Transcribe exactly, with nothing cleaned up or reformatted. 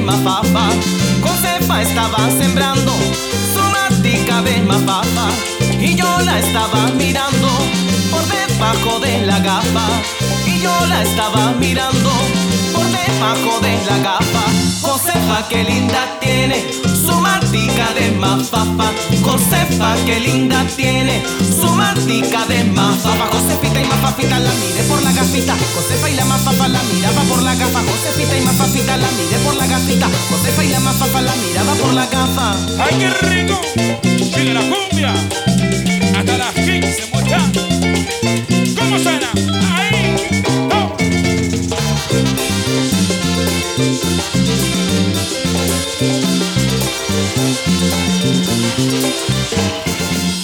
mafafa. Josefa estaba sembrando su matica de mafafa y yo la estaba mirando por debajo de la gafa. Y yo la estaba mirando por debajo de la gafa. Josefa, qué linda tiene su matica de mafafa. Josefa, qué linda tiene su matica de mafafa. Josefita y mafafita la mire por la gafita. Josefa y la mafafa la miraba por la gafa. Josefita y mafafita la mire por la gafita. Josefa y la mafafa la miraba por la gafa. ¡Ay, qué rico! ¡Sigue la cumbia! Hasta las quince, muchachos.